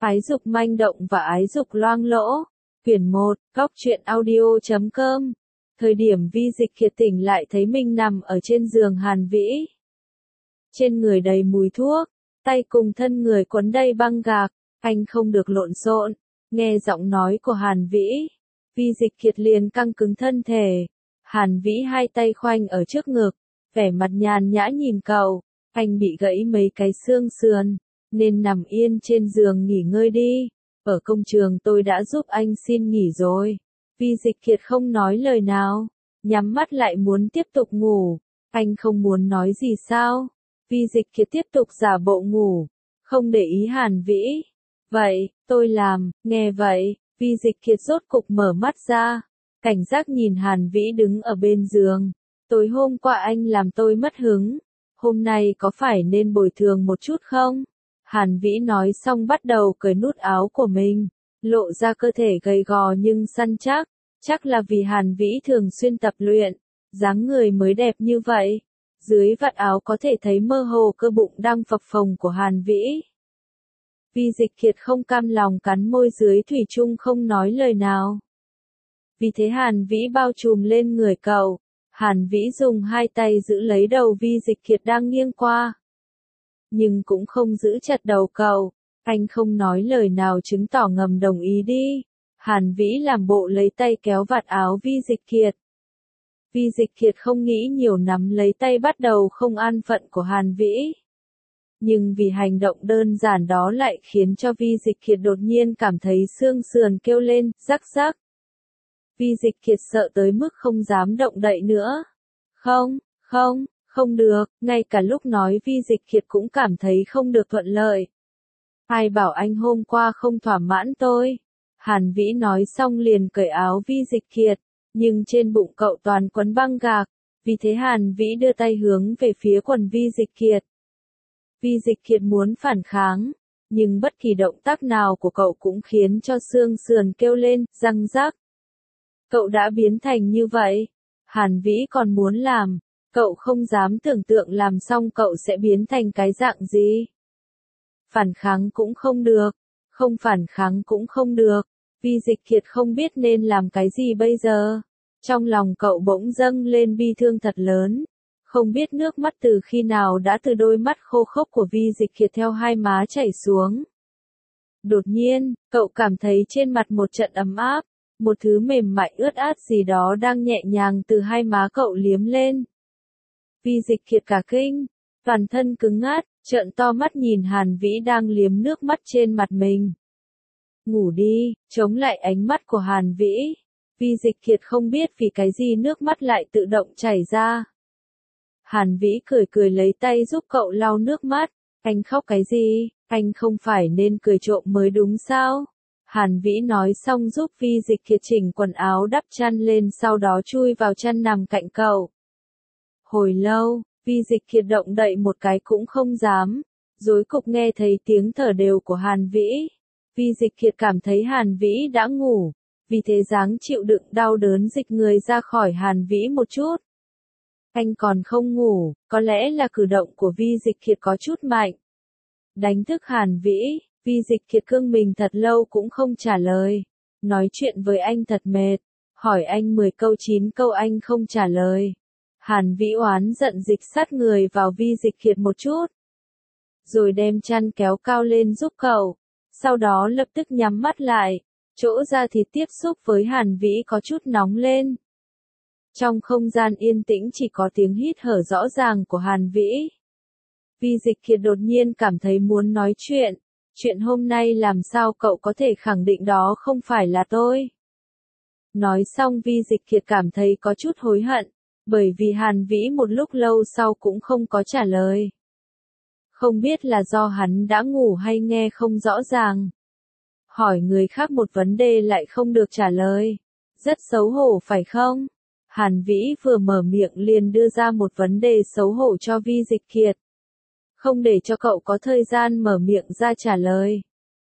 Ái dục manh động và ái dục loang lỗ. Quyển 1, Góc truyện audio.com. Thời điểm Vi Dịch Kiệt tỉnh lại thấy mình nằm ở trên giường Hàn Vĩ. Trên người đầy mùi thuốc, tay cùng thân người quấn đầy băng gạc, anh không được lộn xộn. Nghe giọng nói của Hàn Vĩ, Vi Dịch Kiệt liền căng cứng thân thể. Hàn Vĩ hai tay khoanh ở trước ngực, vẻ mặt nhàn nhã nhìn cậu. Anh bị gãy mấy cái xương sườn, nên nằm yên trên giường nghỉ ngơi đi. Ở công trường tôi đã giúp anh xin nghỉ rồi. Vi Dịch Kiệt không nói lời nào, nhắm mắt lại muốn tiếp tục ngủ. Anh không muốn nói gì sao? Vi Dịch Kiệt tiếp tục giả bộ ngủ, không để ý Hàn Vĩ. Vậy, tôi làm. Nghe vậy, Vi Dịch Kiệt rốt cục mở mắt ra, cảnh giác nhìn Hàn Vĩ đứng ở bên giường. Tối hôm qua anh làm tôi mất hứng, hôm nay có phải nên bồi thường một chút không? Hàn Vĩ nói xong bắt đầu cởi nút áo của mình, lộ ra cơ thể gầy gò nhưng săn chắc. Chắc là vì Hàn Vĩ thường xuyên tập luyện, dáng người mới đẹp như vậy. Dưới vạt áo có thể thấy mơ hồ cơ bụng đang phập phồng của Hàn Vĩ. Vi Dịch Kiệt không cam lòng cắn môi dưới thủy chung không nói lời nào. Vì thế Hàn Vĩ bao trùm lên người cậu. Hàn Vĩ dùng hai tay giữ lấy đầu Vi Dịch Kiệt đang nghiêng qua, nhưng cũng không giữ chặt đầu cậu. Anh không nói lời nào chứng tỏ ngầm đồng ý đi. Hàn Vĩ làm bộ lấy tay kéo vạt áo Vi Dịch Kiệt. Vi Dịch Kiệt không nghĩ nhiều nắm lấy tay bắt đầu không an phận của Hàn Vĩ. Nhưng vì hành động đơn giản đó lại khiến cho Vi Dịch Kiệt đột nhiên cảm thấy xương sườn kêu lên, rắc rắc. Vi Dịch Kiệt sợ tới mức không dám động đậy nữa. Không được, ngay cả lúc nói Vi Dịch Kiệt cũng cảm thấy không được thuận lợi. Ai bảo anh hôm qua không thỏa mãn tôi? Hàn Vĩ nói xong liền cởi áo Vi Dịch Kiệt, nhưng trên bụng cậu toàn quấn băng gạc, vì thế Hàn Vĩ đưa tay hướng về phía quần Vi Dịch Kiệt. Vi Dịch Kiệt muốn phản kháng, nhưng bất kỳ động tác nào của cậu cũng khiến cho xương sườn kêu lên, răng rắc. Cậu đã biến thành như vậy, Hàn Vĩ còn muốn làm, cậu không dám tưởng tượng làm xong cậu sẽ biến thành cái dạng gì. Phản kháng cũng không được, không phản kháng cũng không được. Vi Dịch Kiệt không biết nên làm cái gì bây giờ. Trong lòng cậu bỗng dâng lên bi thương thật lớn. Không biết nước mắt từ khi nào đã từ đôi mắt khô khốc của Vi Dịch Kiệt theo hai má chảy xuống. Đột nhiên, cậu cảm thấy trên mặt một trận ấm áp, một thứ mềm mại ướt át gì đó đang nhẹ nhàng từ hai má cậu liếm lên. Vi Dịch Kiệt cả kinh, toàn thân cứng ngắc, trợn to mắt nhìn Hàn Vĩ đang liếm nước mắt trên mặt mình. Ngủ đi, chống lại ánh mắt của Hàn Vĩ. Vi Dịch Kiệt không biết vì cái gì nước mắt lại tự động chảy ra. Hàn Vĩ cười cười lấy tay giúp cậu lau nước mắt. Anh khóc cái gì? Anh không phải nên cười trộm mới đúng sao? Hàn Vĩ nói xong giúp Vi Dịch Kiệt chỉnh quần áo đắp chăn lên, sau đó chui vào chăn nằm cạnh cậu. Hồi lâu, Vi Dịch Kiệt động đậy một cái cũng không dám. Rối cục nghe thấy tiếng thở đều của Hàn Vĩ. Vi Dịch Kiệt cảm thấy Hàn Vĩ đã ngủ, vì thế dáng chịu đựng đau đớn dịch người ra khỏi Hàn Vĩ một chút. Anh còn không ngủ, có lẽ là cử động của Vi Dịch Kiệt có chút mạnh. Đánh thức Hàn Vĩ, Vi Dịch Kiệt cương mình thật lâu cũng không trả lời. Nói chuyện với anh thật mệt, hỏi anh 10 câu 9 câu anh không trả lời. Hàn Vĩ oán giận dịch sát người vào Vi Dịch Kiệt một chút, rồi đem chăn kéo cao lên giúp cậu. Sau đó lập tức nhắm mắt lại, chỗ da thịt tiếp xúc với Hàn Vĩ có chút nóng lên. Trong không gian yên tĩnh chỉ có tiếng hít thở rõ ràng của Hàn Vĩ. Vi Dịch Kiệt đột nhiên cảm thấy muốn nói chuyện. Chuyện hôm nay làm sao cậu có thể khẳng định đó không phải là tôi? Nói xong Vi Dịch Kiệt cảm thấy có chút hối hận, bởi vì Hàn Vĩ một lúc lâu sau cũng không có trả lời. Không biết là do hắn đã ngủ hay nghe không rõ ràng. Hỏi người khác một vấn đề lại không được trả lời. Rất xấu hổ phải không? Hàn Vĩ vừa mở miệng liền đưa ra một vấn đề xấu hổ cho Vi Dịch Kiệt. Không để cho cậu có thời gian mở miệng ra trả lời.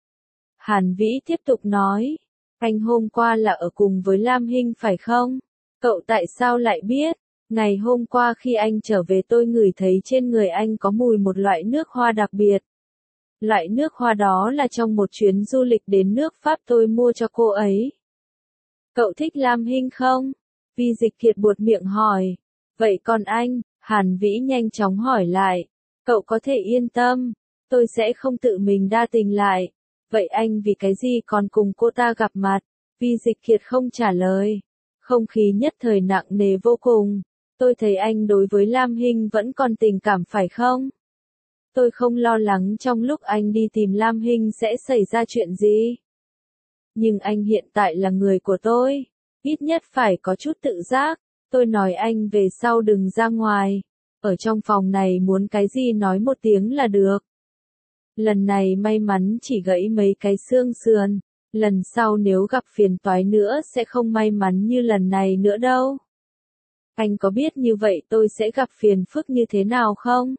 Hàn Vĩ tiếp tục nói. Anh hôm qua là ở cùng với Lam Hinh phải không? Cậu tại sao lại biết? Ngày hôm qua khi anh trở về tôi ngửi thấy trên người anh có mùi một loại nước hoa đặc biệt. Loại nước hoa đó là trong một chuyến du lịch đến nước Pháp tôi mua cho cô ấy. Cậu thích Lam Hinh không? Vi Dịch Kiệt buột miệng hỏi. Vậy còn anh? Hàn Vĩ nhanh chóng hỏi lại. Cậu có thể yên tâm, tôi sẽ không tự mình đa tình lại. Vậy anh vì cái gì còn cùng cô ta gặp mặt? Vi Dịch Kiệt không trả lời. Không khí nhất thời nặng nề vô cùng. Tôi thấy anh đối với Lam Hinh vẫn còn tình cảm phải không? Tôi không lo lắng trong lúc anh đi tìm Lam Hinh sẽ xảy ra chuyện gì. Nhưng anh hiện tại là người của tôi. Ít nhất phải có chút tự giác. Tôi nói anh về sau đừng ra ngoài. Ở trong phòng này muốn cái gì nói một tiếng là được. Lần này may mắn chỉ gãy mấy cái xương sườn. Lần sau nếu gặp phiền toái nữa sẽ không may mắn như lần này nữa đâu. Anh có biết như vậy tôi sẽ gặp phiền phức như thế nào không?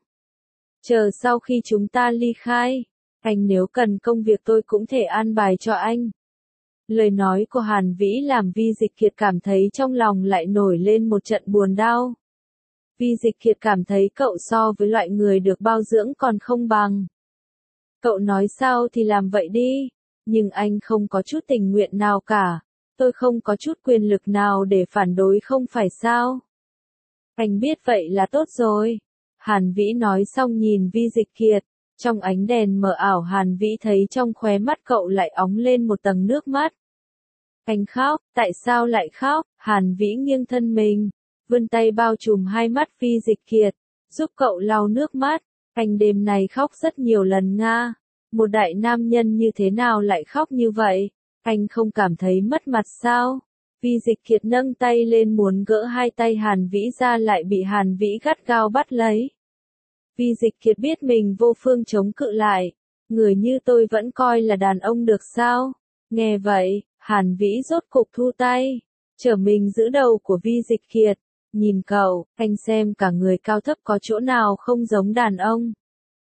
Chờ sau khi chúng ta ly khai, anh nếu cần công việc tôi cũng thể an bài cho anh. Lời nói của Hàn Vĩ làm Vi Dịch Kiệt cảm thấy trong lòng lại nổi lên một trận buồn đau. Vi Dịch Kiệt cảm thấy cậu so với loại người được bao dưỡng còn không bằng. Cậu nói sao thì làm vậy đi, nhưng anh không có chút tình nguyện nào cả. Tôi không có chút quyền lực nào để phản đối không phải sao? Anh biết vậy là tốt rồi. Hàn Vĩ nói xong nhìn Vi Dịch Kiệt. Trong ánh đèn mờ ảo Hàn Vĩ thấy trong khóe mắt cậu lại óng lên một tầng nước mắt. Anh khóc, tại sao lại khóc? Hàn Vĩ nghiêng thân mình, vươn tay bao trùm hai mắt Vi Dịch Kiệt, giúp cậu lau nước mắt. Anh đêm này khóc rất nhiều lần nga. Một đại nam nhân như thế nào lại khóc như vậy? Anh không cảm thấy mất mặt sao? Vi Dịch Kiệt nâng tay lên muốn gỡ hai tay Hàn Vĩ ra lại bị Hàn Vĩ gắt gao bắt lấy. Vi Dịch Kiệt biết mình vô phương chống cự lại. Người như tôi vẫn coi là đàn ông được sao? Nghe vậy, Hàn Vĩ rốt cục thu tay, trở mình giữ đầu của Vi Dịch Kiệt. Nhìn cậu, anh xem cả người cao thấp có chỗ nào không giống đàn ông.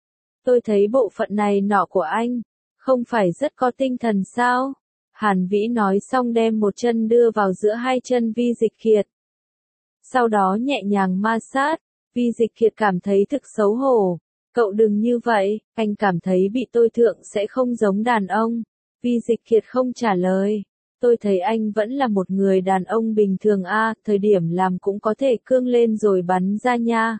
Tôi thấy bộ phận này nọ của anh, không phải rất có tinh thần sao? Hàn Vĩ nói xong đem một chân đưa vào giữa hai chân Vi Dịch Kiệt. Sau đó nhẹ nhàng ma sát, Vi Dịch Kiệt cảm thấy thực xấu hổ. Cậu đừng như vậy, anh cảm thấy bị tôi thượng sẽ không giống đàn ông. Vi Dịch Kiệt không trả lời. Tôi thấy anh vẫn là một người đàn ông bình thường a, thời điểm làm cũng có thể cương lên rồi bắn ra nha.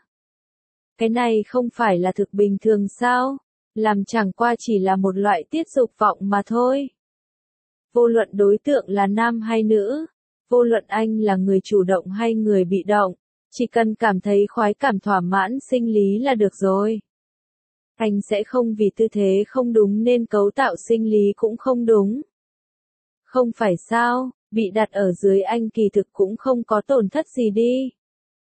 Cái này không phải là thực bình thường sao? Làm chẳng qua chỉ là một loại tiết dục vọng mà thôi. Vô luận đối tượng là nam hay nữ, vô luận anh là người chủ động hay người bị động, chỉ cần cảm thấy khoái cảm thỏa mãn sinh lý là được rồi. Anh sẽ không vì tư thế không đúng nên cấu tạo sinh lý cũng không đúng. Không phải sao, bị đặt ở dưới anh kỳ thực cũng không có tổn thất gì đi.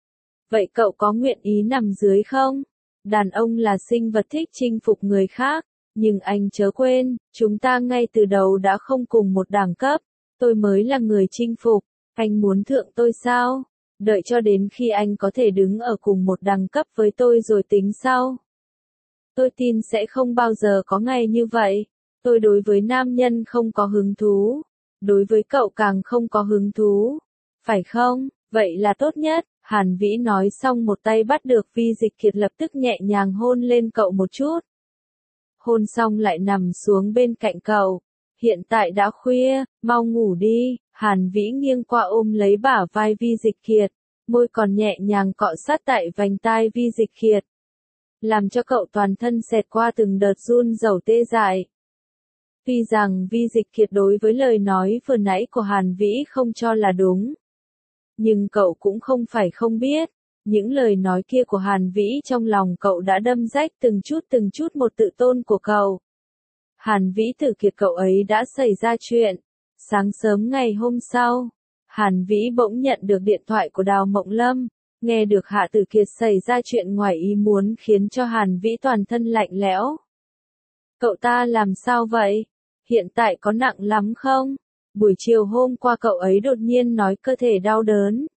Vậy cậu có nguyện ý nằm dưới không? Đàn ông là sinh vật thích chinh phục người khác, nhưng anh chớ quên, chúng ta ngay từ đầu đã không cùng một đẳng cấp. Tôi mới là người chinh phục, anh muốn thượng tôi sao? Đợi cho đến khi anh có thể đứng ở cùng một đẳng cấp với tôi rồi tính sau. Tôi tin sẽ không bao giờ có ngày như vậy. Tôi đối với nam nhân không có hứng thú. Đối với cậu càng không có hứng thú. Phải không? Vậy là tốt nhất. Hàn Vĩ nói xong một tay bắt được Vi Dịch Kiệt lập tức nhẹ nhàng hôn lên cậu một chút. Hôn xong lại nằm xuống bên cạnh cậu. Hiện tại đã khuya, mau ngủ đi. Hàn Vĩ nghiêng qua ôm lấy bả vai Vi Dịch Kiệt. Môi còn nhẹ nhàng cọ sát tại vành tai Vi Dịch Kiệt. Làm cho cậu toàn thân xẹt qua từng đợt run rẩy tê dại. Tuy rằng Vi Dịch Kiệt đối với lời nói vừa nãy của Hàn Vĩ không cho là đúng. Nhưng cậu cũng không phải không biết, những lời nói kia của Hàn Vĩ trong lòng cậu đã đâm rách từng chút một tự tôn của cậu. Hàn Vĩ Tử Kiệt cậu ấy đã xảy ra chuyện. Sáng sớm ngày hôm sau, Hàn Vĩ bỗng nhận được điện thoại của Đào Mộng Lâm. Nghe được Hạ Tử Kiệt xảy ra chuyện ngoài ý muốn khiến cho Hàn Vĩ toàn thân lạnh lẽo. Cậu ta làm sao vậy? Hiện tại có nặng lắm không? Buổi chiều hôm qua cậu ấy đột nhiên nói cơ thể đau đớn.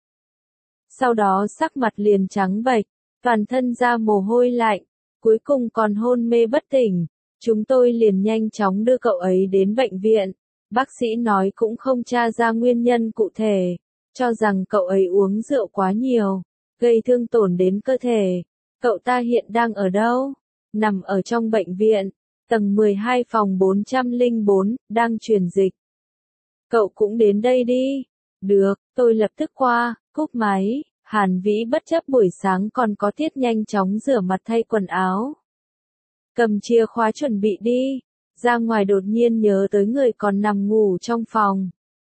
Sau đó sắc mặt liền trắng bệch, toàn thân ra mồ hôi lạnh, cuối cùng còn hôn mê bất tỉnh. Chúng tôi liền nhanh chóng đưa cậu ấy đến bệnh viện. Bác sĩ nói cũng không tra ra nguyên nhân cụ thể, cho rằng cậu ấy uống rượu quá nhiều, gây thương tổn đến cơ thể. Cậu ta hiện đang ở đâu? Nằm ở trong bệnh viện. Tầng 12 phòng 404, đang truyền dịch. Cậu cũng đến đây đi. Được, tôi lập tức qua, cúp máy. Hàn Vĩ bất chấp buổi sáng còn có tiết nhanh chóng rửa mặt thay quần áo. Cầm chìa khóa chuẩn bị đi. Ra ngoài đột nhiên nhớ tới người còn nằm ngủ trong phòng.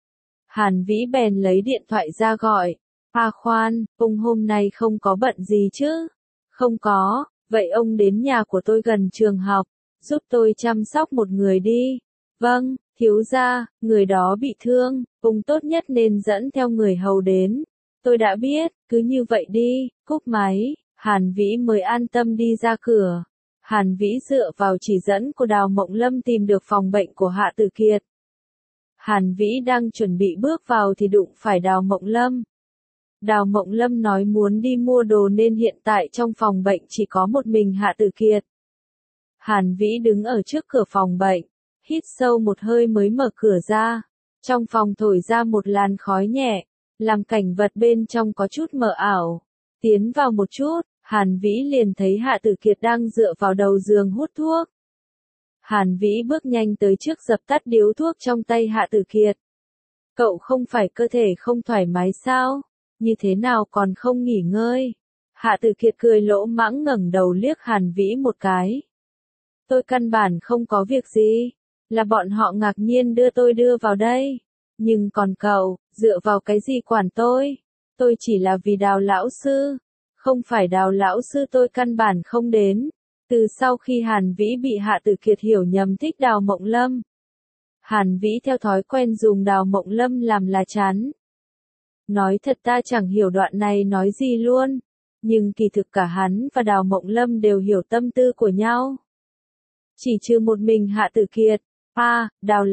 Hàn Vĩ bèn lấy điện thoại ra gọi. À khoan, ông hôm nay không có bận gì chứ? Không có, vậy ông đến nhà của tôi gần trường học, giúp tôi chăm sóc một người đi. Vâng, thiếu gia, người đó bị thương, ông tốt nhất nên dẫn theo người hầu đến. Tôi đã biết, cứ như vậy đi, cúp máy, Hàn Vĩ mới an tâm đi ra cửa. Hàn Vĩ dựa vào chỉ dẫn của Đào Mộng Lâm tìm được phòng bệnh của Hạ Tử Kiệt. Hàn Vĩ đang chuẩn bị bước vào thì đụng phải Đào Mộng Lâm. Đào Mộng Lâm nói muốn đi mua đồ nên hiện tại trong phòng bệnh chỉ có một mình Hạ Tử Kiệt. Hàn Vĩ đứng ở trước cửa phòng bệnh, hít sâu một hơi mới mở cửa ra. Trong phòng thổi ra một làn khói nhẹ, làm cảnh vật bên trong có chút mờ ảo. Tiến vào một chút, Hàn Vĩ liền thấy Hạ Tử Kiệt đang dựa vào đầu giường hút thuốc. Hàn Vĩ bước nhanh tới trước dập tắt điếu thuốc trong tay Hạ Tử Kiệt. Cậu không phải cơ thể không thoải mái sao? Như thế nào còn không nghỉ ngơi? Hạ Tử Kiệt cười lỗ mãng ngẩng đầu liếc Hàn Vĩ một cái. Tôi căn bản không có việc gì, là bọn họ ngạc nhiên đưa vào đây. Nhưng còn cậu, dựa vào cái gì quản tôi? Tôi chỉ là vì Đào lão sư. Không phải Đào lão sư tôi căn bản không đến. Từ sau khi Hàn Vĩ bị Hạ Tử Kiệt hiểu nhầm thích Đào Mộng Lâm, Hàn Vĩ theo thói quen dùng Đào Mộng Lâm làm lá chắn. Nói thật ta chẳng hiểu đoạn này nói gì luôn, nhưng kỳ thực cả hắn và Đào Mộng Lâm đều hiểu tâm tư của nhau. Chỉ trừ một mình Hạ Tử Kiệt. À, Đào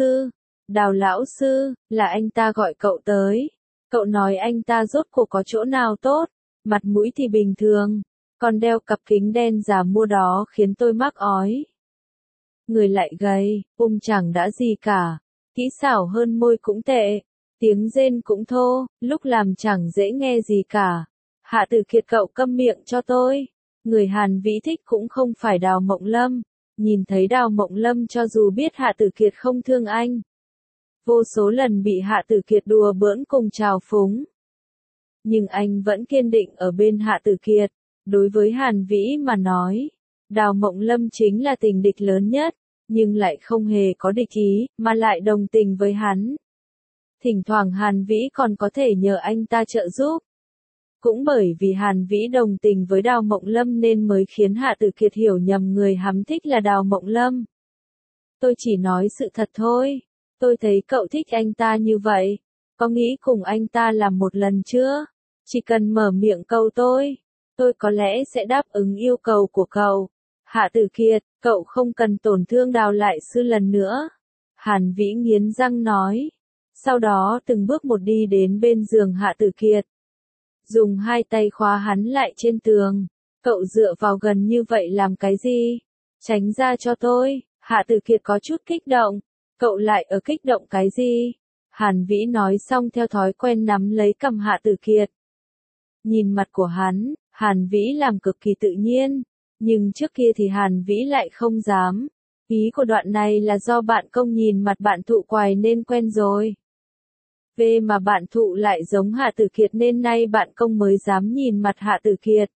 lão sư, là anh ta gọi cậu tới. Cậu nói anh ta rốt cuộc có chỗ nào tốt, mặt mũi thì bình thường, còn đeo cặp kính đen giả mua đó khiến tôi mắc ói. Người lại gầy, chẳng đã gì cả, kỹ xảo hơn môi cũng tệ, tiếng rên cũng thô, lúc làm chẳng dễ nghe gì cả. Hạ Tử Kiệt cậu câm miệng cho tôi. Người Hàn Vĩ thích cũng không phải Đào Mộng Lâm. Nhìn thấy Đào Mộng Lâm cho dù biết Hạ Tử Kiệt không thương anh, vô số lần bị Hạ Tử Kiệt đùa bỡn cùng trào phúng, nhưng anh vẫn kiên định ở bên Hạ Tử Kiệt. Đối với Hàn Vĩ mà nói, Đào Mộng Lâm chính là tình địch lớn nhất, nhưng lại không hề có địch ý, mà lại đồng tình với hắn. Thỉnh thoảng Hàn Vĩ còn có thể nhờ anh ta trợ giúp. Cũng bởi vì Hàn Vĩ đồng tình với Đào Mộng Lâm nên mới khiến Hạ Tử Kiệt hiểu nhầm người hắn thích là Đào Mộng Lâm. Tôi chỉ nói sự thật thôi. Tôi thấy cậu thích anh ta như vậy. Có nghĩ cùng anh ta làm một lần chưa? Chỉ cần mở miệng câu tôi có lẽ sẽ đáp ứng yêu cầu của cậu. Hạ Tử Kiệt, cậu không cần tổn thương Đào lại sư lần nữa. Hàn Vĩ nghiến răng nói. Sau đó từng bước một đi đến bên giường Hạ Tử Kiệt. Dùng hai tay khóa hắn lại trên tường. Cậu dựa vào gần như vậy làm cái gì? Tránh ra cho tôi. Hạ Tử Kiệt có chút kích động. Cậu lại ở kích động cái gì? Hàn Vĩ nói xong theo thói quen nắm lấy cằm Hạ Tử Kiệt. Nhìn mặt của hắn, Hàn Vĩ làm cực kỳ tự nhiên. Nhưng trước kia thì Hàn Vĩ lại không dám. Ý của đoạn này là do bạn công nhìn mặt bạn thụ quài nên quen rồi. Về mà bạn thụ lại giống Hạ Tử Kiệt nên nay bạn công mới dám nhìn mặt Hạ Tử Kiệt.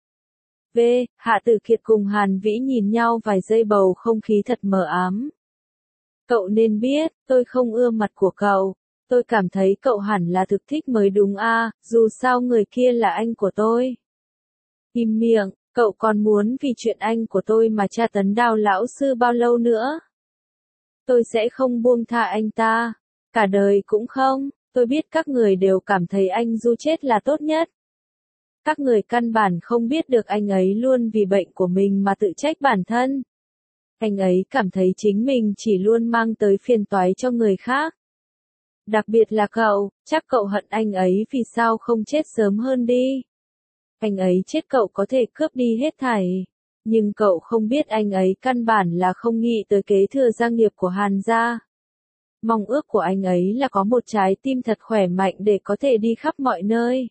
Hạ Tử Kiệt cùng Hàn Vĩ nhìn nhau vài giây bầu không khí thật mờ ám. Cậu nên biết, tôi không ưa mặt của cậu. Tôi cảm thấy cậu hẳn là thực thích mới đúng à, dù sao người kia là anh của tôi. Im miệng, cậu còn muốn vì chuyện anh của tôi mà tra tấn Đào lão sư bao lâu nữa? Tôi sẽ không buông tha anh ta. Cả đời cũng không. Tôi biết các người đều cảm thấy anh Du chết là tốt nhất. Các người căn bản không biết được anh ấy luôn vì bệnh của mình mà tự trách bản thân. Anh ấy cảm thấy chính mình chỉ luôn mang tới phiền toái cho người khác. Đặc biệt là cậu, chắc cậu hận anh ấy vì sao không chết sớm hơn đi. Anh ấy chết cậu có thể cướp đi hết thảy. Nhưng cậu không biết anh ấy căn bản là không nghĩ tới kế thừa gia nghiệp của Hàn gia. Mong ước của anh ấy là có một trái tim thật khỏe mạnh để có thể đi khắp mọi nơi.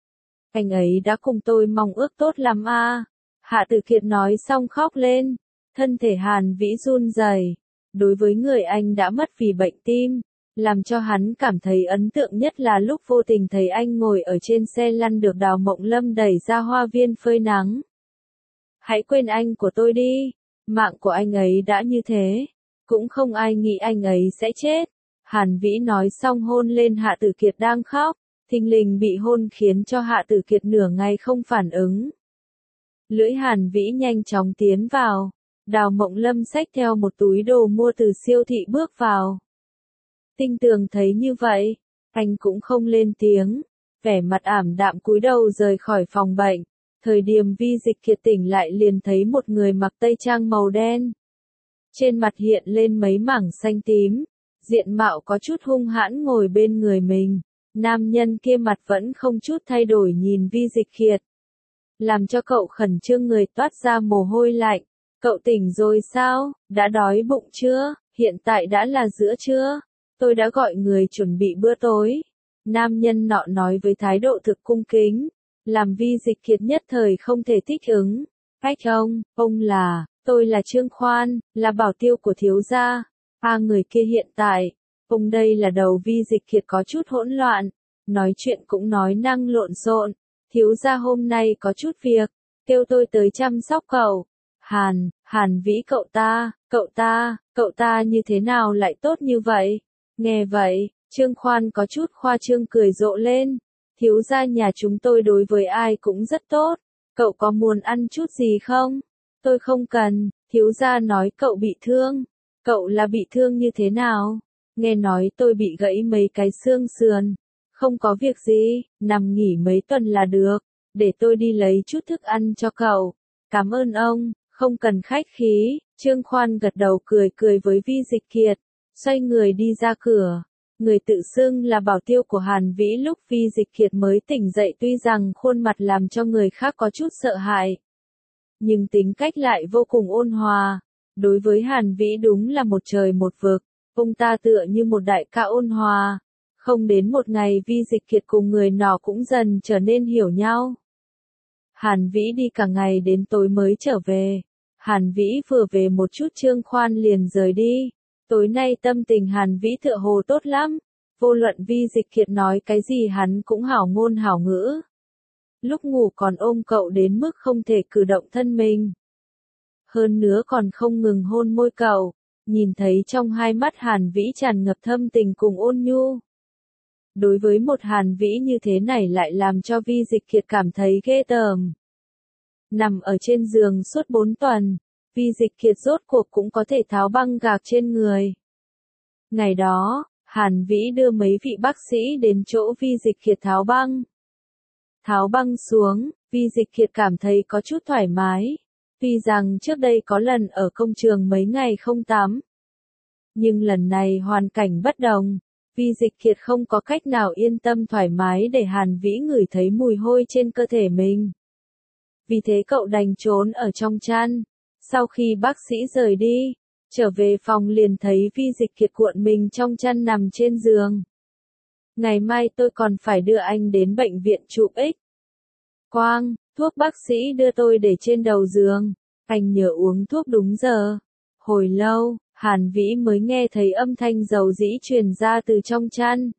Anh ấy đã cùng tôi mong ước tốt lắm à. Hạ Tử Kiệt nói xong khóc lên. Thân thể Hàn Vĩ run rẩy. Đối với người anh đã mất vì bệnh tim, làm cho hắn cảm thấy ấn tượng nhất là lúc vô tình thấy anh ngồi ở trên xe lăn được Đào Mộng Lâm đẩy ra hoa viên phơi nắng. Hãy quên anh của tôi đi, mạng của anh ấy đã như thế, cũng không ai nghĩ anh ấy sẽ chết. Hàn Vĩ nói xong hôn lên Hạ Tử Kiệt đang khóc, thình lình bị hôn khiến cho Hạ Tử Kiệt nửa ngày không phản ứng. Lưỡi Hàn Vĩ nhanh chóng tiến vào, Đào Mộng Lâm xách theo một túi đồ mua từ siêu thị bước vào. Tinh Tường thấy như vậy, anh cũng không lên tiếng, vẻ mặt ảm đạm cúi đầu rời khỏi phòng bệnh. Thời điểm Vi Dịch Kiệt tỉnh lại liền thấy một người mặc tây trang màu đen. Trên mặt hiện lên mấy mảng xanh tím, diện mạo có chút hung hãn ngồi bên người mình. Nam nhân kia mặt vẫn không chút thay đổi nhìn Vi Dịch Kiệt, làm cho cậu khẩn trương người toát ra mồ hôi lạnh. Cậu tỉnh rồi sao? Đã đói bụng chưa? Hiện tại đã là giữa trưa. Tôi đã gọi người chuẩn bị bữa tối. Nam nhân nọ nói với thái độ thực cung kính, làm Vi Dịch Kiệt nhất thời không thể thích ứng. Ách ông là, tôi là Trương Khoan, là bảo tiêu của thiếu gia. Người kia hiện tại, ông đây là đầu. Vi Dịch Kiệt có chút hỗn loạn, nói chuyện cũng nói năng lộn xộn. Thiếu gia hôm nay có chút việc, kêu tôi tới chăm sóc cậu. Hàn Vĩ cậu ta như thế nào lại tốt như vậy? Nghe vậy, Trương Khoan có chút khoa trương cười rộ lên. Thiếu gia nhà chúng tôi đối với ai cũng rất tốt, cậu có muốn ăn chút gì không? Tôi không cần. Thiếu gia nói cậu bị thương. Cậu là bị thương như thế nào? Nghe nói tôi bị gãy mấy cái xương sườn. Không có việc gì, nằm nghỉ mấy tuần là được, để tôi đi lấy chút thức ăn cho cậu. Cảm ơn ông, không cần khách khí. Trương Khoan gật đầu cười với Vi Dịch Kiệt, xoay người đi ra cửa. Người tự xưng là bảo tiêu của Hàn Vĩ lúc Vi Dịch Kiệt mới tỉnh dậy tuy rằng khuôn mặt làm cho người khác có chút sợ hãi, nhưng tính cách lại vô cùng ôn hòa. Đối với Hàn Vĩ đúng là một trời một vực, ông ta tựa như một đại ca ôn hòa. Không đến một ngày Vi Dịch Kiệt cùng người nọ cũng dần trở nên hiểu nhau. Hàn Vĩ đi cả ngày đến tối mới trở về. Hàn Vĩ vừa về một chút Trương Khoan liền rời đi. Tối nay tâm tình Hàn Vĩ tựa hồ tốt lắm. Vô luận Vi Dịch Kiệt nói cái gì hắn cũng hảo ngôn hảo ngữ. Lúc ngủ còn ôm cậu đến mức không thể cử động thân mình. Hơn nữa còn không ngừng hôn môi cậu. Nhìn thấy trong hai mắt Hàn Vĩ tràn ngập thâm tình cùng ôn nhu. Đối với một Hàn Vĩ như thế này lại làm cho Vi Dịch Kiệt cảm thấy ghê tởm. Nằm ở trên giường suốt 4 tuần, Vi Dịch Kiệt rốt cuộc cũng có thể tháo băng gạc trên người. Ngày đó, Hàn Vĩ đưa mấy vị bác sĩ đến chỗ Vi Dịch Kiệt tháo băng. Tháo băng xuống, Vi Dịch Kiệt cảm thấy có chút thoải mái. Tuy rằng trước đây có lần ở công trường mấy ngày không tắm, nhưng lần này hoàn cảnh bất đồng. Vi Dịch Kiệt không có cách nào yên tâm thoải mái để Hàn Vĩ ngửi thấy mùi hôi trên cơ thể mình. Vì thế cậu đành trốn ở trong chăn. Sau khi bác sĩ rời đi, trở về phòng liền thấy Vi Dịch Kiệt cuộn mình trong chăn nằm trên giường. Ngày mai tôi còn phải đưa anh đến bệnh viện chụp X quang, thuốc bác sĩ đưa tôi để trên đầu giường. Anh nhớ uống thuốc đúng giờ. Hồi lâu, Hàn Vĩ mới nghe thấy âm thanh dầu dĩ truyền ra từ trong chăn.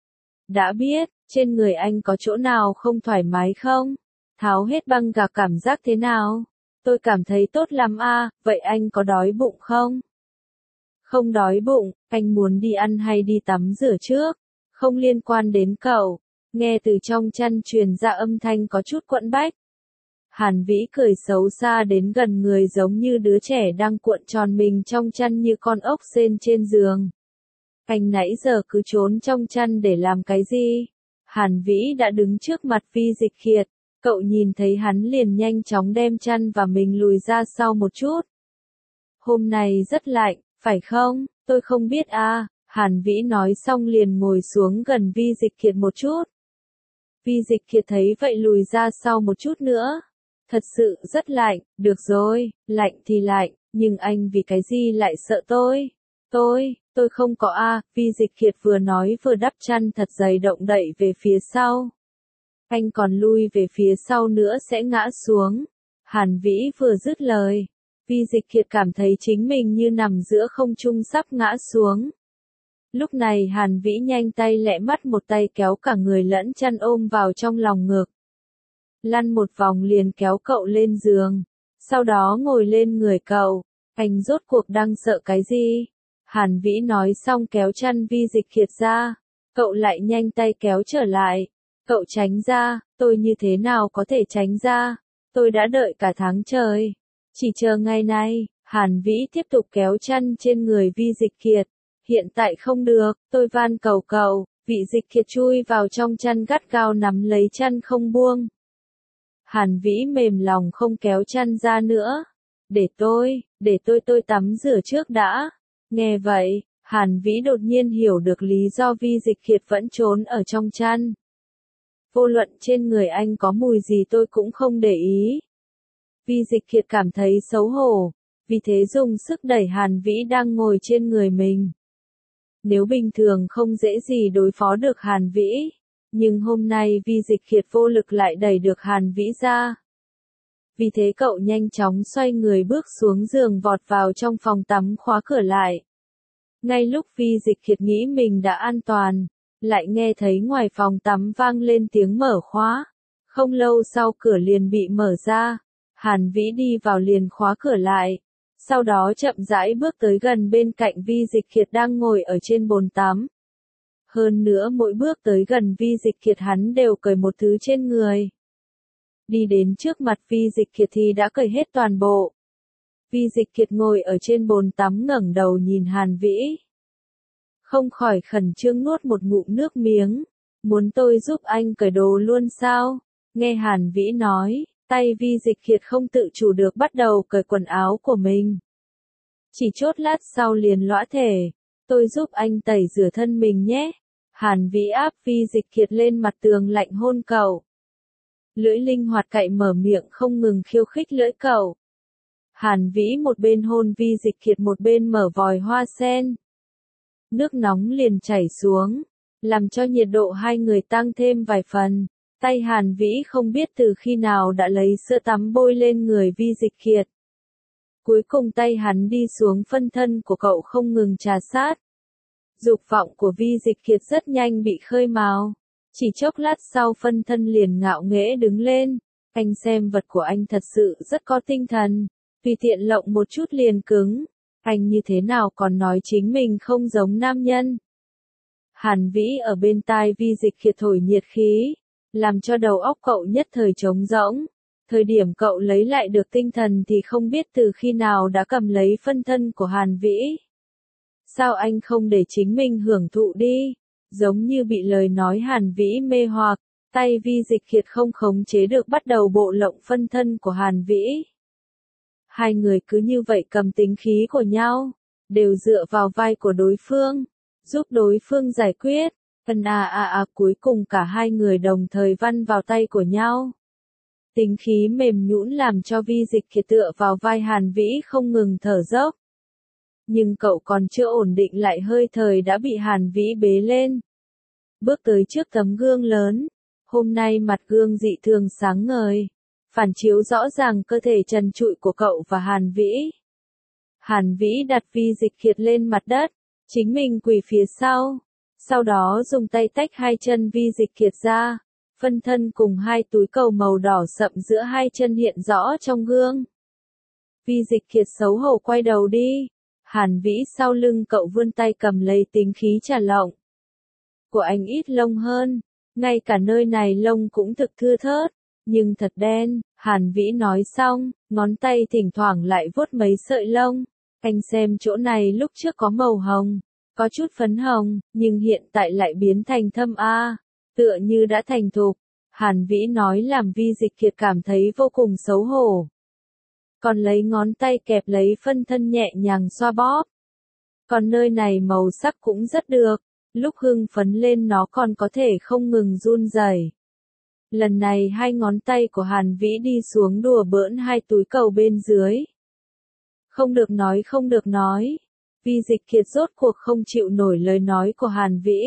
Đã biết, trên người anh có chỗ nào không thoải mái không? Tháo hết băng gạc cảm giác thế nào? Tôi cảm thấy tốt lắm vậy anh có đói bụng không? Không đói bụng, anh muốn đi ăn hay đi tắm rửa trước? Không liên quan đến cậu. Nghe từ trong chăn truyền ra âm thanh có chút quẫn bách. Hàn Vĩ cười xấu xa đến gần người giống như đứa trẻ đang cuộn tròn mình trong chăn như con ốc sên trên giường. Anh nãy giờ cứ trốn trong chăn để làm cái gì? Hàn Vĩ đã đứng trước mặt Vi Dịch Kiệt. Cậu nhìn thấy hắn liền nhanh chóng đem chăn và mình lùi ra sau một chút. Hôm nay rất lạnh, phải không? Tôi không biết Hàn Vĩ nói xong liền ngồi xuống gần Vi Dịch Kiệt một chút. Vi Dịch Kiệt thấy vậy lùi ra sau một chút nữa. Thật sự rất lạnh, được rồi, lạnh thì lạnh, nhưng anh vì cái gì lại sợ tôi? Tôi không có Vi Dịch Kiệt vừa nói vừa đắp chăn thật dày động đậy về phía sau. Anh còn lui về phía sau nữa sẽ ngã xuống. Hàn Vĩ vừa dứt lời, Vi Dịch Kiệt cảm thấy chính mình như nằm giữa không trung sắp ngã xuống. Lúc này Hàn Vĩ nhanh tay lẹ mắt một tay kéo cả người lẫn chăn ôm vào trong lòng ngực. Lăn một vòng liền kéo cậu lên giường. Sau đó ngồi lên người cậu. Anh rốt cuộc đang sợ cái gì? Hàn Vĩ nói xong kéo chăn Vi Dịch Kiệt ra. Cậu lại nhanh tay kéo trở lại. Cậu tránh ra, tôi như thế nào có thể tránh ra? Tôi đã đợi cả tháng trời. Chỉ chờ ngày này, Hàn Vĩ tiếp tục kéo chăn trên người Vi Dịch Kiệt. Hiện tại không được, tôi van cầu cậu. Vi Dịch Kiệt chui vào trong chăn gắt gao nắm lấy chăn không buông. Hàn Vĩ mềm lòng không kéo chăn ra nữa. Để tôi tắm rửa trước đã. Nghe vậy, Hàn Vĩ đột nhiên hiểu được lý do Vi Dịch Kiệt vẫn trốn ở trong chăn. Vô luận trên người anh có mùi gì tôi cũng không để ý. Vi Dịch Kiệt cảm thấy xấu hổ, vì thế dùng sức đẩy Hàn Vĩ đang ngồi trên người mình. Nếu bình thường không dễ gì đối phó được Hàn Vĩ, nhưng hôm nay Vi Dịch Kiệt vô lực lại đẩy được Hàn Vĩ ra. Vì thế cậu nhanh chóng xoay người bước xuống giường vọt vào trong phòng tắm khóa cửa lại. Ngay lúc Vi Dịch Kiệt nghĩ mình đã an toàn, lại nghe thấy ngoài phòng tắm vang lên tiếng mở khóa. Không lâu sau cửa liền bị mở ra, Hàn Vĩ đi vào liền khóa cửa lại. Sau đó chậm rãi bước tới gần bên cạnh Vi Dịch Kiệt đang ngồi ở trên bồn tắm. Hơn nữa mỗi bước tới gần Vi Dịch Kiệt hắn đều cởi một thứ trên người. Đi đến trước mặt Vi Dịch Kiệt thì đã cởi hết toàn bộ. Vi Dịch Kiệt ngồi ở trên bồn tắm ngẩng đầu nhìn Hàn Vĩ. Không khỏi khẩn trương nuốt một ngụm nước miếng. Muốn tôi giúp anh cởi đồ luôn sao? Nghe Hàn Vĩ nói, tay Vi Dịch Kiệt không tự chủ được bắt đầu cởi quần áo của mình. Chỉ chốc lát sau liền lõa thể. Tôi giúp anh tẩy rửa thân mình nhé. Hàn Vĩ áp Vi Dịch Kiệt lên mặt tường lạnh hôn cậu. Lưỡi linh hoạt cậy mở miệng không ngừng khiêu khích lưỡi cậu. Hàn Vĩ một bên hôn Vi Dịch Kiệt một bên mở vòi hoa sen. Nước nóng liền chảy xuống, làm cho nhiệt độ hai người tăng thêm vài phần. Tay Hàn Vĩ không biết từ khi nào đã lấy sữa tắm bôi lên người Vi Dịch Kiệt. Cuối cùng tay hắn đi xuống phân thân của cậu không ngừng trà sát. Dục vọng của Vi Dịch Kiệt rất nhanh bị khơi mào. Chỉ chốc lát sau phân thân liền ngạo nghễ đứng lên. Anh xem vật của anh thật sự rất có tinh thần. Tùy tiện lộng một chút liền cứng. Anh như thế nào còn nói chính mình không giống nam nhân. Hàn Vĩ ở bên tai Vi Dịch Kiệt thổi nhiệt khí. Làm cho đầu óc cậu nhất thời trống rỗng. Thời điểm cậu lấy lại được tinh thần thì không biết từ khi nào đã cầm lấy phân thân của Hàn Vĩ. Sao anh không để chính mình hưởng thụ đi? Giống như bị lời nói Hàn Vĩ mê hoặc, tay Vi Dịch Kiệt không khống chế được bắt đầu bộ lộng phân thân của Hàn Vĩ. Hai người cứ như vậy cầm tính khí của nhau, đều dựa vào vai của đối phương, giúp đối phương giải quyết. Cuối cùng cả hai người đồng thời văn vào tay của nhau. Tính khí mềm nhũn làm cho Vi Dịch Kiệt tựa vào vai Hàn Vĩ không ngừng thở dốc. Nhưng cậu còn chưa ổn định lại hơi thời đã bị Hàn Vĩ bế lên. Bước tới trước tấm gương lớn. Hôm nay mặt gương dị thường sáng ngời. Phản chiếu rõ ràng cơ thể trần trụi của cậu và Hàn Vĩ. Hàn Vĩ đặt Vi Dịch Kiệt lên mặt đất. Chính mình quỳ phía sau. Sau đó dùng tay tách hai chân Vi Dịch Kiệt ra. Phân thân cùng hai túi cầu màu đỏ sậm giữa hai chân hiện rõ trong gương. Vi Dịch Kiệt xấu hổ quay đầu đi. Hàn Vĩ sau lưng cậu vươn tay cầm lấy tính khí trà lộng. Của anh ít lông hơn, ngay cả nơi này lông cũng thực thưa thớt, nhưng thật đen. Hàn Vĩ nói xong, ngón tay thỉnh thoảng lại vuốt mấy sợi lông. Anh xem chỗ này lúc trước có màu hồng, có chút phấn hồng, nhưng hiện tại lại biến thành thâm tựa như đã thành thục. Hàn Vĩ nói làm Vi Dịch Kiệt cảm thấy vô cùng xấu hổ. Còn lấy ngón tay kẹp lấy phân thân nhẹ nhàng xoa bóp. Còn nơi này màu sắc cũng rất được, lúc hưng phấn lên nó còn có thể không ngừng run rẩy. Lần này hai ngón tay của Hàn Vĩ đi xuống đùa bỡn hai túi cầu bên dưới. Không được nói. Vi Dịch Kiệt rốt cuộc không chịu nổi lời nói của Hàn Vĩ.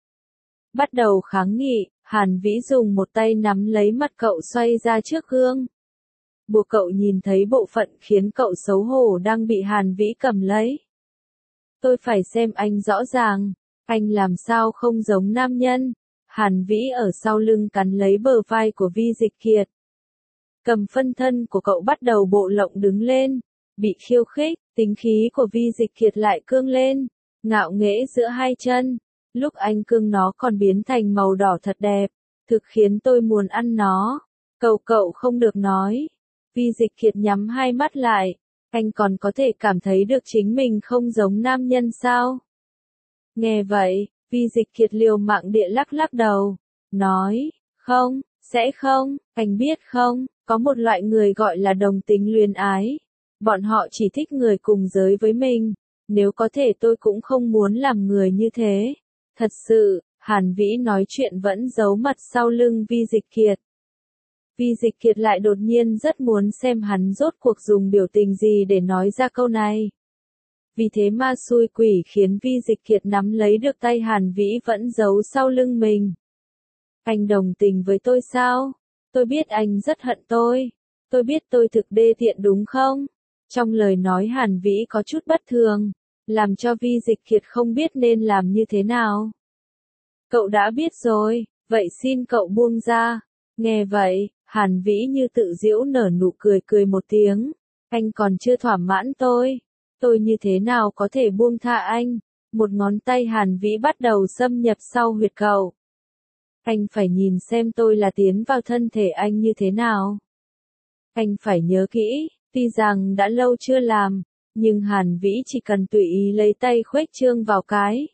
Bắt đầu kháng nghị, Hàn Vĩ dùng một tay nắm lấy mặt cậu xoay ra trước gương. buộc cậu nhìn thấy bộ phận khiến cậu xấu hổ đang bị Hàn Vĩ cầm lấy. Tôi phải xem anh rõ ràng, anh làm sao không giống nam nhân. Hàn Vĩ ở sau lưng cắn lấy bờ vai của Vi Dịch Kiệt. Cầm phân thân của cậu bắt đầu bộ lộng đứng lên, bị khiêu khích, tính khí của Vi Dịch Kiệt lại cương lên, ngạo nghễ giữa hai chân. Lúc anh cương nó còn biến thành màu đỏ thật đẹp, thực khiến tôi muốn ăn nó. Cậu không được nói. Vi Dịch Kiệt nhắm hai mắt lại, anh còn có thể cảm thấy được chính mình không giống nam nhân sao? Nghe vậy, Vi Dịch Kiệt liều mạng địa lắc đầu, nói, không, sẽ không, anh biết không, có một loại người gọi là đồng tính luyến ái. Bọn họ chỉ thích người cùng giới với mình, nếu có thể tôi cũng không muốn làm người như thế. Thật sự, Hàn Vĩ nói chuyện vẫn giấu mặt sau lưng Vi Dịch Kiệt. Vi Dịch Kiệt lại đột nhiên rất muốn xem hắn rốt cuộc dùng biểu tình gì để nói ra câu này. Vì thế ma xui quỷ khiến Vi Dịch Kiệt nắm lấy được tay Hàn Vĩ vẫn giấu sau lưng mình. Anh đồng tình với tôi sao? Tôi biết anh rất hận tôi. Tôi biết tôi thực đê tiện đúng không? Trong lời nói Hàn Vĩ có chút bất thường, làm cho Vi Dịch Kiệt không biết nên làm như thế nào. Cậu đã biết rồi, vậy xin cậu buông ra. Nghe vậy, Hàn Vĩ như tự giễu nở nụ cười một tiếng. Anh còn chưa thỏa mãn tôi như thế nào có thể buông tha anh? Một ngón tay Hàn Vĩ bắt đầu xâm nhập sau huyệt cậu. Anh phải nhìn xem tôi là tiến vào thân thể anh như thế nào. Anh phải nhớ kỹ, tuy rằng đã lâu chưa làm, nhưng Hàn Vĩ chỉ cần tùy ý lấy tay khuếch trương vào cái.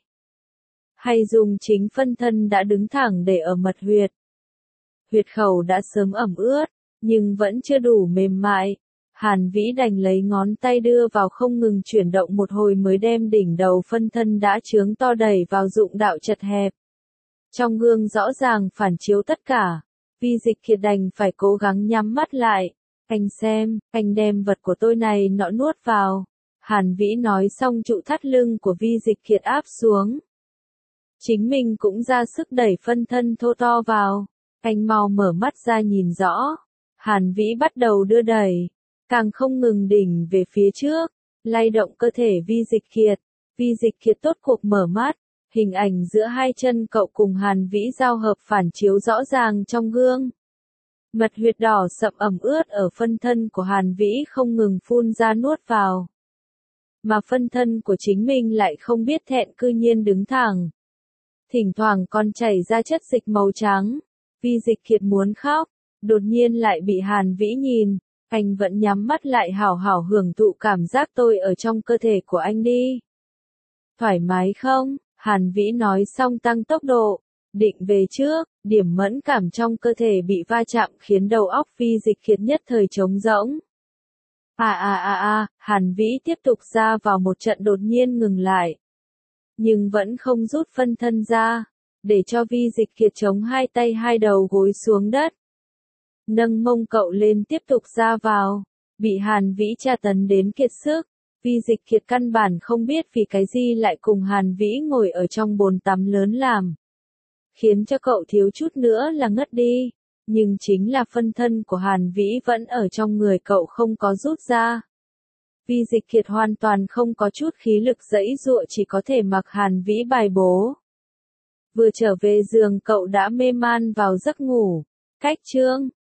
Hay dùng chính phân thân đã đứng thẳng để ở mật huyệt. Huyệt khẩu đã sớm ẩm ướt, nhưng vẫn chưa đủ mềm mại. Hàn Vĩ đành lấy ngón tay đưa vào không ngừng chuyển động một hồi mới đem đỉnh đầu phân thân đã chướng to đẩy vào dụng đạo chật hẹp. Trong gương rõ ràng phản chiếu tất cả, Vi Dịch Kiệt đành phải cố gắng nhắm mắt lại. Anh xem, anh đem vật của tôi này nọ nuốt vào. Hàn Vĩ nói xong trụ thắt lưng của Vi Dịch Kiệt áp xuống. Chính mình cũng ra sức đẩy phân thân thô to vào. Anh mau mở mắt ra nhìn rõ. Hàn Vĩ bắt đầu đưa đẩy, càng không ngừng đỉnh về phía trước, lay động cơ thể Vi Dịch Kiệt. Vi Dịch Kiệt tốt cuộc mở mắt, hình ảnh giữa hai chân cậu cùng Hàn Vĩ giao hợp phản chiếu rõ ràng trong gương. Mật huyệt đỏ sậm ẩm ướt ở phân thân của Hàn Vĩ không ngừng phun ra nuốt vào. Mà phân thân của chính mình lại không biết thẹn cư nhiên đứng thẳng. Thỉnh thoảng còn chảy ra chất dịch màu trắng. Vi Dịch Kiệt muốn khóc, đột nhiên lại bị Hàn Vĩ nhìn. Anh vẫn nhắm mắt lại hảo hảo hưởng thụ cảm giác tôi ở trong cơ thể của anh đi. Thoải mái không? Hàn Vĩ nói xong tăng tốc độ, định về trước, điểm mẫn cảm trong cơ thể bị va chạm khiến đầu óc Vi Dịch Kiệt nhất thời trống rỗng. Hàn Vĩ tiếp tục ra vào một trận đột nhiên ngừng lại. Nhưng vẫn không rút phân thân ra, để cho Vi Dịch Kiệt chống hai tay hai đầu gối xuống đất. Nâng mông cậu lên tiếp tục ra vào, bị Hàn Vĩ tra tấn đến kiệt sức. Vi Dịch Kiệt căn bản không biết vì cái gì lại cùng Hàn Vĩ ngồi ở trong bồn tắm lớn làm. Khiến cho cậu thiếu chút nữa là ngất đi. Nhưng chính là phân thân của Hàn Vĩ vẫn ở trong người cậu không có rút ra. Vi Dịch Kiệt hoàn toàn không có chút khí lực giãy giụa, chỉ có thể mặc Hàn Vĩ bài bố. Vừa trở về giường cậu đã mê man vào giấc ngủ. Cách chương